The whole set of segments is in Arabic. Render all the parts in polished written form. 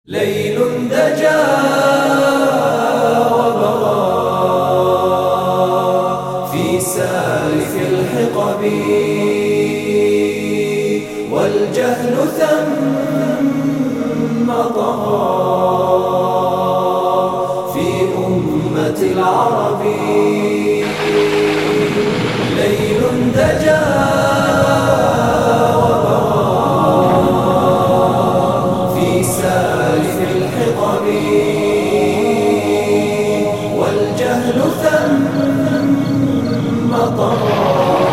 ليل دجى وبغى في سالف الحقب، والجهل ثم طغى في أمة العرب. ليل دجى والجهل ثم طغى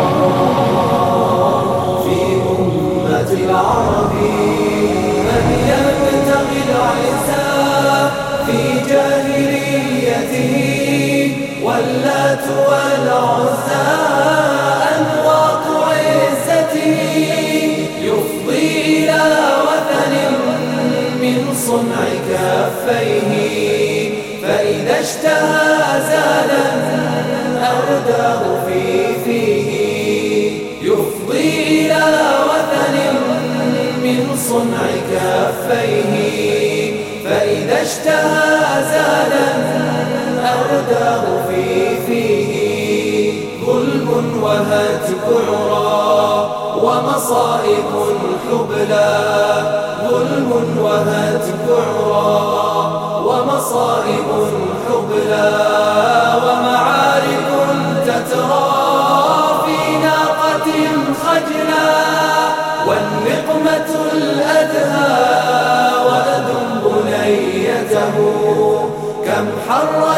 في أمة العرب. من يبتغي العزة في جاهليته، واللات والعزى أنواط عزته، يفضي إلى وثن من صنع كفيه، فإذا اشتهى زالا أرداه في فيه. يفضي إلى وثن من صنع كفيه، فإذا اشتهى زالا أرداه في فيه. ظلم وهتك عرى ومصائب حبلى، ظلم وهتك عرى ومصائب حبلى، ومعارك تترى في ناقة خجلا، والنقمة الأدهى وأذ بنيته كم حر